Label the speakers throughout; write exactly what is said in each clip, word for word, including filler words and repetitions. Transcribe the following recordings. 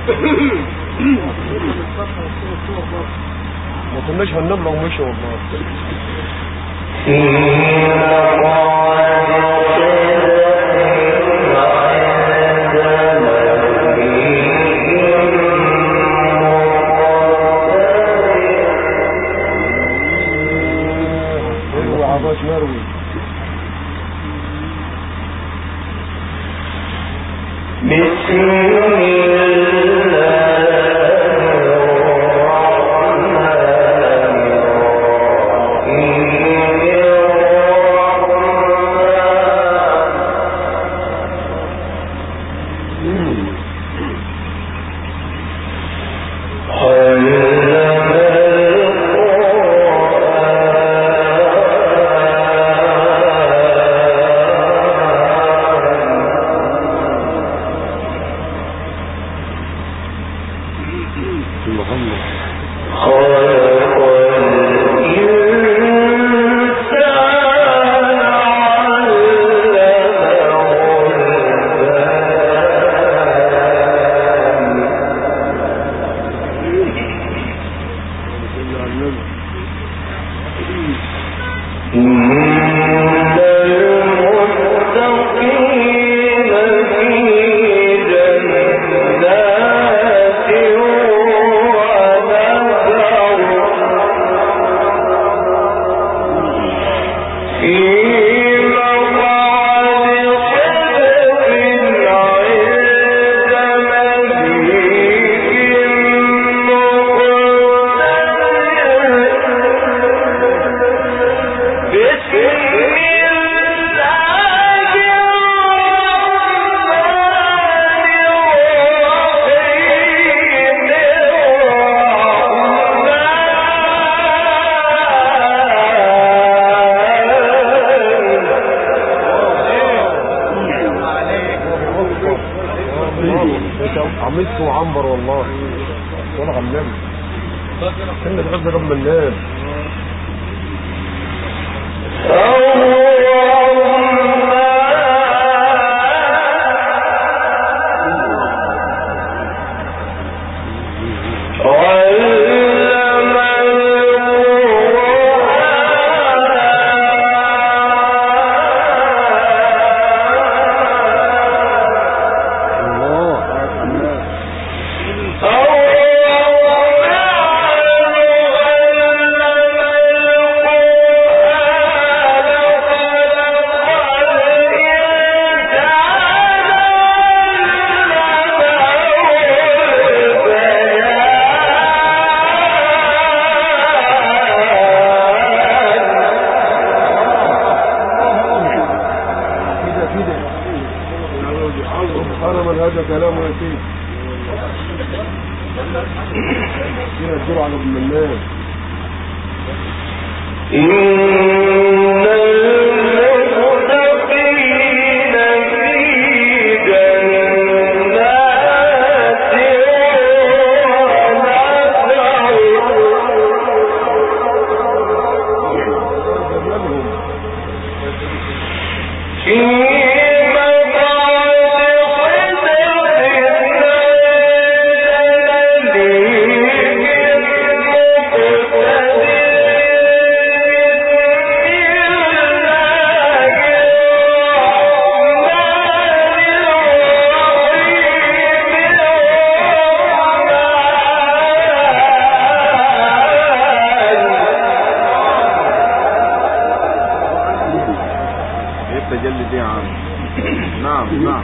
Speaker 1: ما كناش هننام لو مشي والله. عباس مروي بسم عملت وعنبر والله ولا غنم كنا بغض رب الناس. هذا كلام يسير كده الجرعة على ابن الناس. نعم نعم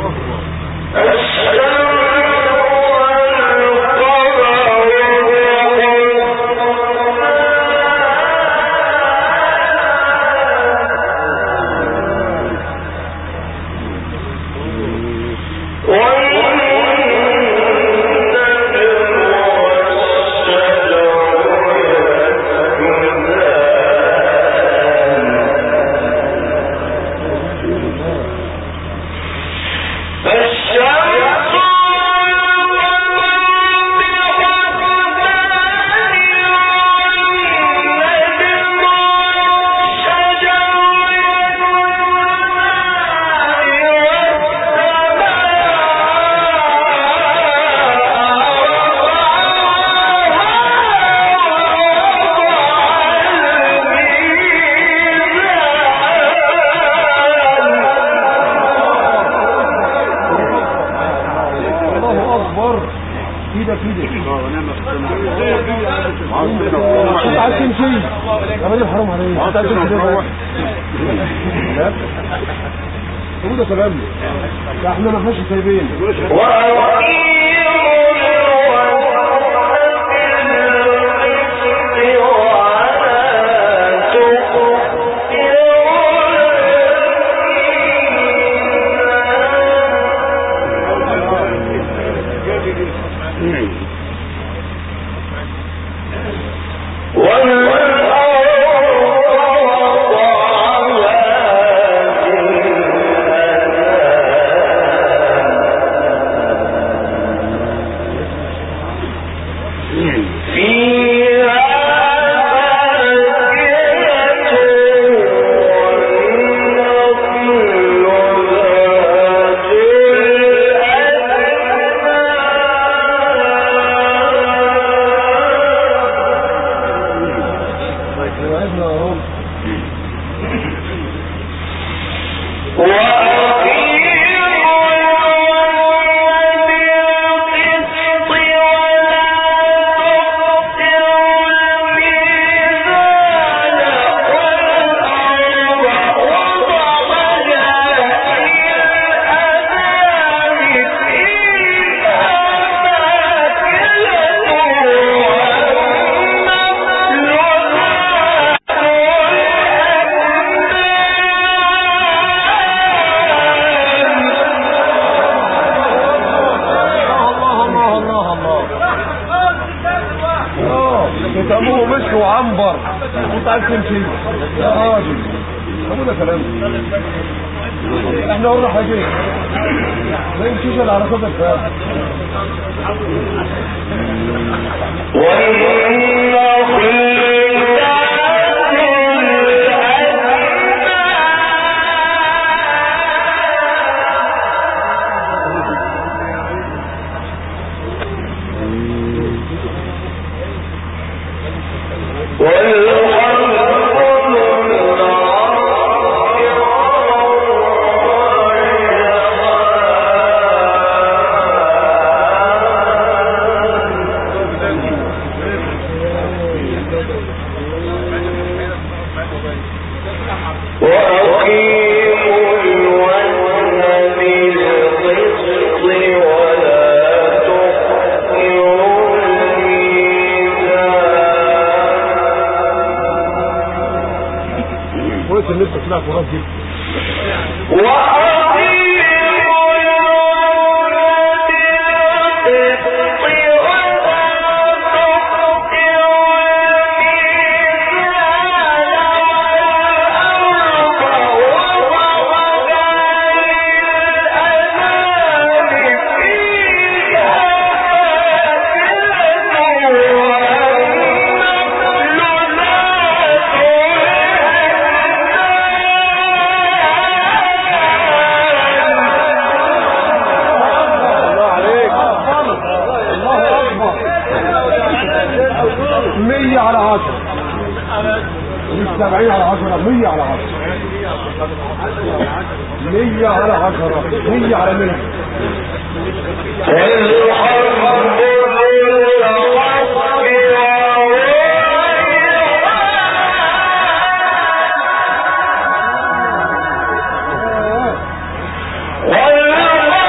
Speaker 1: احنا ما احناش سايبين يسموه مسك وعنبر وانت عايز تمشي يا راجل ابو ده كلام احنا قلنا حاجه ما يمشيش الا على صوت الفاس الناس تطلع فراغ جدا مية على عشرة مش سبعين على عشرة مية على عشرة مية على عشرة مية على مية والله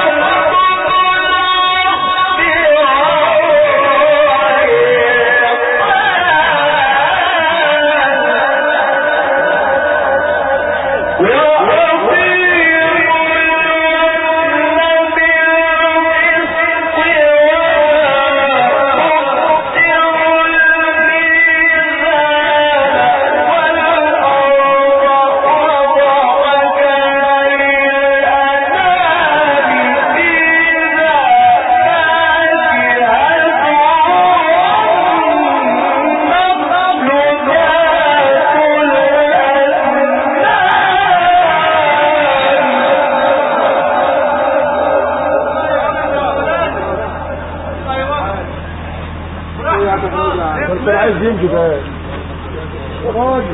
Speaker 1: عايز يمشي بقى راجل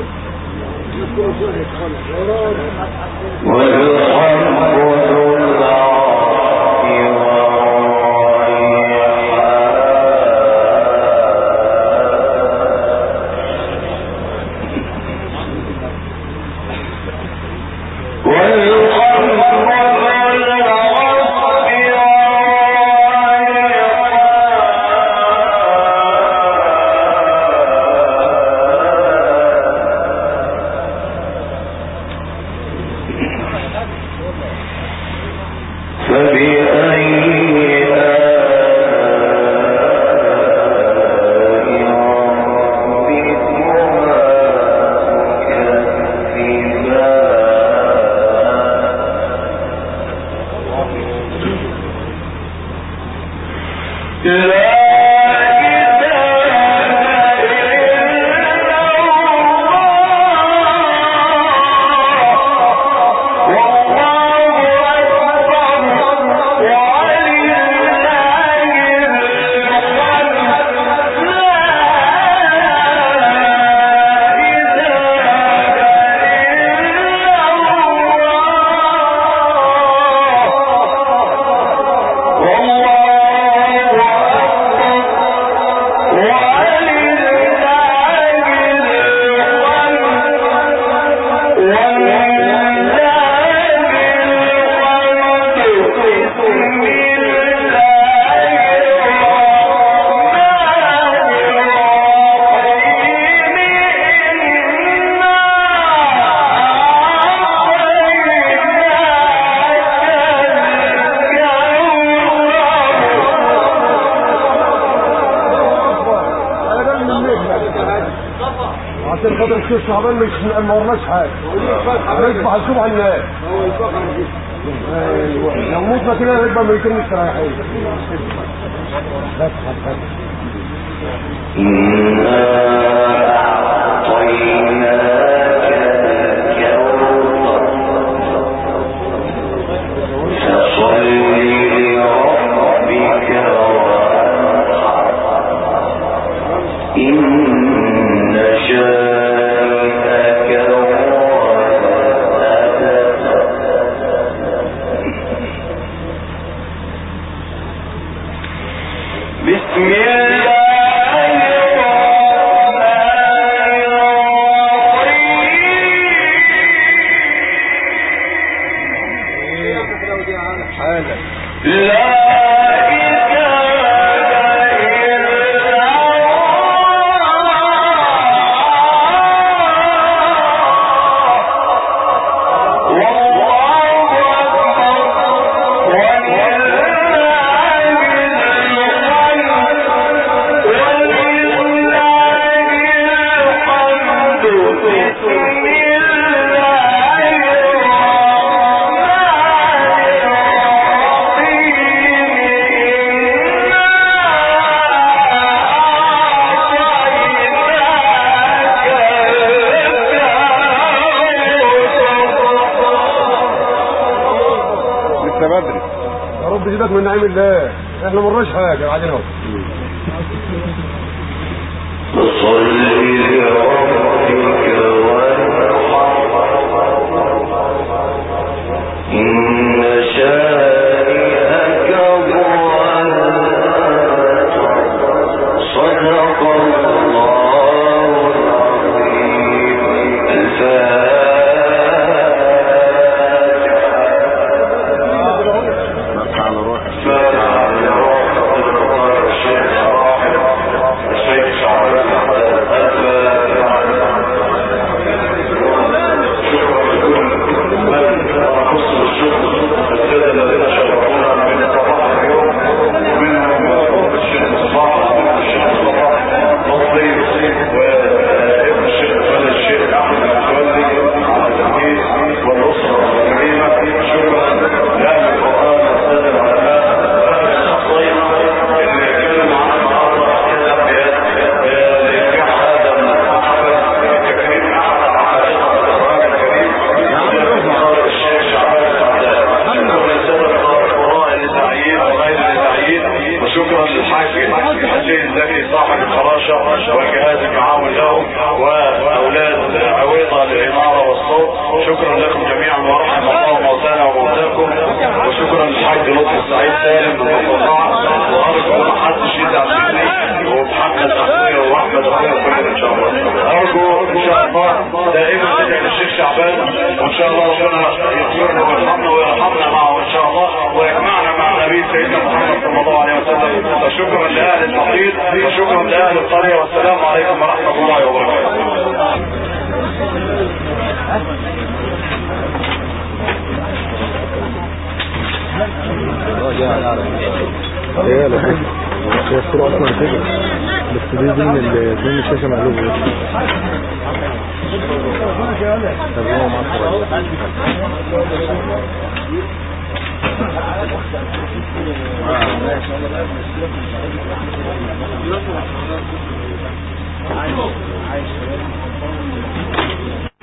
Speaker 1: عشان خاطر الشيخ شعبان مش ما ورناش حاجه نذبح الصبح الناس لو موتنا كده نبقى ميتين مستريحين بس بس إنا أعطيناك الكوثر فصل لربك وانحر إن شانئك هو الأبتر بسم الله بدري يا رب يزيدك من نعيم الله احنا مرناش حاجه بعدين اهو صلي لربك وانحر إن شانئك هو الأبتر صدق الله العظيم الفاتحة شكرا للحاج
Speaker 2: الحسين زكي صاحب الفراشة والجهاز المعاون له واولاد عويضة للعمارة والصوت. شكرا لكم جميعا ورحم الله موتانا وموتاكم، وشكرا للحاج لطفي السعيد سالم بالمقاطعة، وارجو ما حدش يزعل مني ومحمد اخويا واحمد اخويا كلنا ان شاء الله. ارجو ان شاء الله دائما ندعي للشيخ شعبان، وان شاء الله ربنا يغفرنا ويرحمنا ويرحمنا معه ان شاء الله، ويجمعنا مع النبي سيدنا محمد صلى الله عليه وسلم. وشكرا لاهل المحيط وشكرا لاهل القرية، والسلام عليكم ورحمة الله وبركاته.
Speaker 3: ايه لا هي الصورة اصلا كده، بس دي ضمن ال ضمن الشاشة مقلوبة بس. طب هو معاك